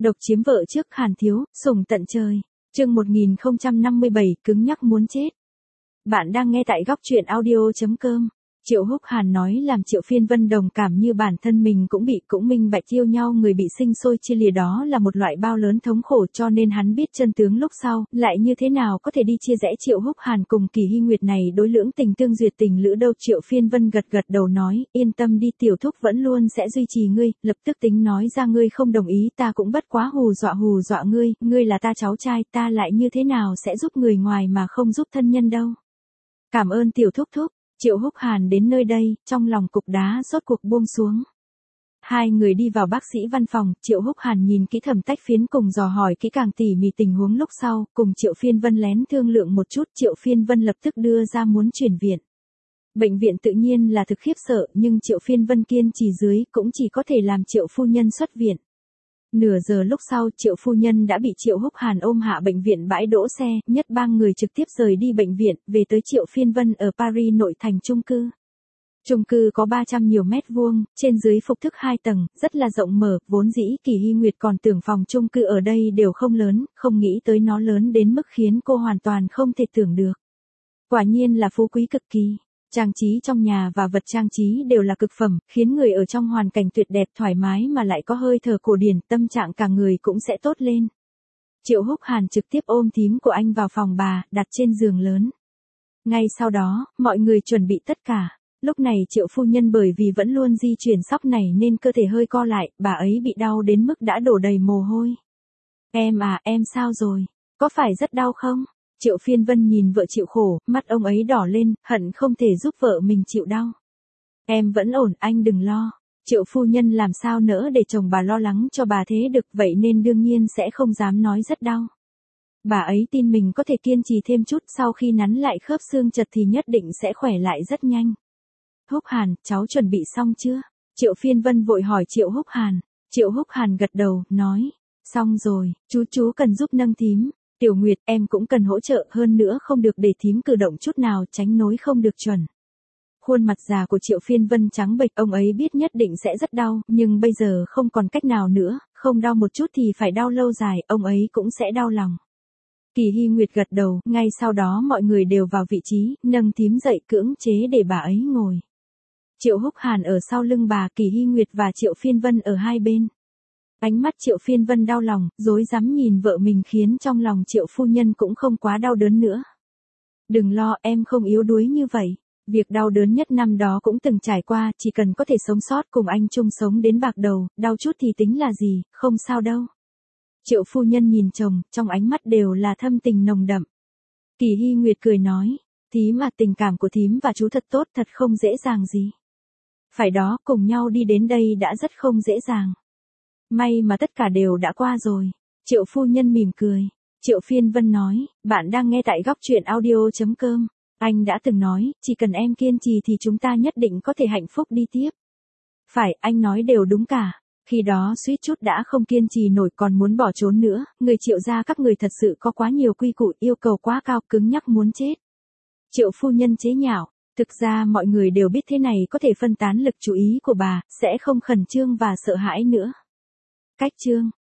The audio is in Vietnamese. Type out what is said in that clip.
Độc chiếm vợ trước Hàn thiếu, sủng tận trời. Chương 1057, cứng nhắc muốn chết. Bạn đang nghe tại góc truyện audio.com. Triệu Húc Hàn nói làm Triệu Phiên Vân đồng cảm như bản thân mình cũng minh bạch yêu nhau người bị sinh sôi chia lìa đó là một loại bao lớn thống khổ, cho nên hắn biết chân tướng lúc sau, lại như thế nào có thể đi chia rẽ Triệu Húc Hàn cùng Kỳ Hy Nguyệt này đối lưỡng tình tương duyệt tình lữ đâu. Triệu Phiên Vân gật đầu nói, yên tâm đi, tiểu thúc vẫn luôn sẽ duy trì ngươi. Lập tức tính nói ra, ngươi không đồng ý ta cũng bất quá hù dọa ngươi là ta cháu trai, ta lại như thế nào sẽ giúp người ngoài mà không giúp thân nhân đâu. Cảm ơn tiểu thúc thúc. Triệu Húc Hàn đến nơi đây, trong lòng cục đá rốt cuộc buông xuống. Hai người đi vào bác sĩ văn phòng, Triệu Húc Hàn nhìn kỹ thẩm tách phiến cùng dò hỏi kỹ càng tỉ mỉ tình huống lúc sau, cùng Triệu Phiên Vân lén thương lượng một chút. Triệu Phiên Vân lập tức đưa ra muốn chuyển viện. Bệnh viện tự nhiên là thực khiếp sợ, nhưng Triệu Phiên Vân kiên trì dưới cũng chỉ có thể làm Triệu phu nhân xuất viện. Nửa giờ lúc sau, Triệu phu nhân đã bị Triệu Húc Hàn ôm hạ bệnh viện bãi đỗ xe, nhất bang người trực tiếp rời đi bệnh viện, về tới Triệu Phiên Vân ở Paris nội thành chung cư. Chung cư có 300 nhiều mét vuông, trên dưới phục thức 2 tầng, rất là rộng mở, vốn dĩ Kỳ Hy Nguyệt còn tưởng phòng chung cư ở đây đều không lớn, không nghĩ tới nó lớn đến mức khiến cô hoàn toàn không thể tưởng được. Quả nhiên là phú quý cực kỳ. Trang trí trong nhà và vật trang trí đều là cực phẩm, khiến người ở trong hoàn cảnh tuyệt đẹp thoải mái mà lại có hơi thở cổ điển, tâm trạng cả người cũng sẽ tốt lên. Triệu Húc Hàn trực tiếp ôm thím của anh vào phòng bà, đặt trên giường lớn. Ngay sau đó, mọi người chuẩn bị tất cả. Lúc này Triệu phu nhân bởi vì vẫn luôn di chuyển sóc này nên cơ thể hơi co lại, bà ấy bị đau đến mức đã đổ đầy mồ hôi. Em sao rồi? Có phải rất đau không? Triệu Phiên Vân nhìn vợ chịu khổ, mắt ông ấy đỏ lên, hận không thể giúp vợ mình chịu đau. Em vẫn ổn, anh đừng lo. Triệu phu nhân làm sao nỡ để chồng bà lo lắng cho bà thế được, vậy nên đương nhiên sẽ không dám nói rất đau. Bà ấy tin mình có thể kiên trì thêm chút, sau khi nắn lại khớp xương chật thì nhất định sẽ khỏe lại rất nhanh. Húc Hàn, cháu chuẩn bị xong chưa? Triệu Phiên Vân vội hỏi Triệu Húc Hàn. Triệu Húc Hàn gật đầu, nói, xong rồi, chú cần giúp nâng thím. Tiểu Nguyệt, em cũng cần hỗ trợ, hơn nữa không được để thím cử động chút nào, tránh nối không được chuẩn. Khuôn mặt già của Triệu Phiên Vân trắng bệch, ông ấy biết nhất định sẽ rất đau, nhưng bây giờ không còn cách nào nữa, không đau một chút thì phải đau lâu dài, ông ấy cũng sẽ đau lòng. Kỳ Hy Nguyệt gật đầu, ngay sau đó mọi người đều vào vị trí, nâng thím dậy cưỡng chế để bà ấy ngồi. Triệu Húc Hàn ở sau lưng bà, Kỳ Hy Nguyệt và Triệu Phiên Vân ở hai bên. Ánh mắt Triệu Phiên Vân đau lòng, rối rắm nhìn vợ mình khiến trong lòng Triệu phu nhân cũng không quá đau đớn nữa. Đừng lo, em không yếu đuối như vậy. Việc đau đớn nhất năm đó cũng từng trải qua, chỉ cần có thể sống sót cùng anh chung sống đến bạc đầu, đau chút thì tính là gì, không sao đâu. Triệu phu nhân nhìn chồng, trong ánh mắt đều là thâm tình nồng đậm. Kỳ Hy Nguyệt cười nói, thím mà tình cảm của thím và chú thật tốt, thật không dễ dàng gì. Phải đó, cùng nhau đi đến đây đã rất không dễ dàng. May mà tất cả đều đã qua rồi. Triệu phu nhân mỉm cười. Triệu Phiên Vân nói, bạn đang nghe tại góc truyện audio.com. Anh đã từng nói, chỉ cần em kiên trì thì chúng ta nhất định có thể hạnh phúc đi tiếp. Phải, anh nói đều đúng cả. Khi đó suýt chút đã không kiên trì nổi còn muốn bỏ trốn nữa, người Triệu gia các người thật sự có quá nhiều quy củ, yêu cầu quá cao, cứng nhắc muốn chết. Triệu phu nhân chế nhạo, thực ra mọi người đều biết thế này có thể phân tán lực chú ý của bà, sẽ không khẩn trương và sợ hãi nữa. Cách chương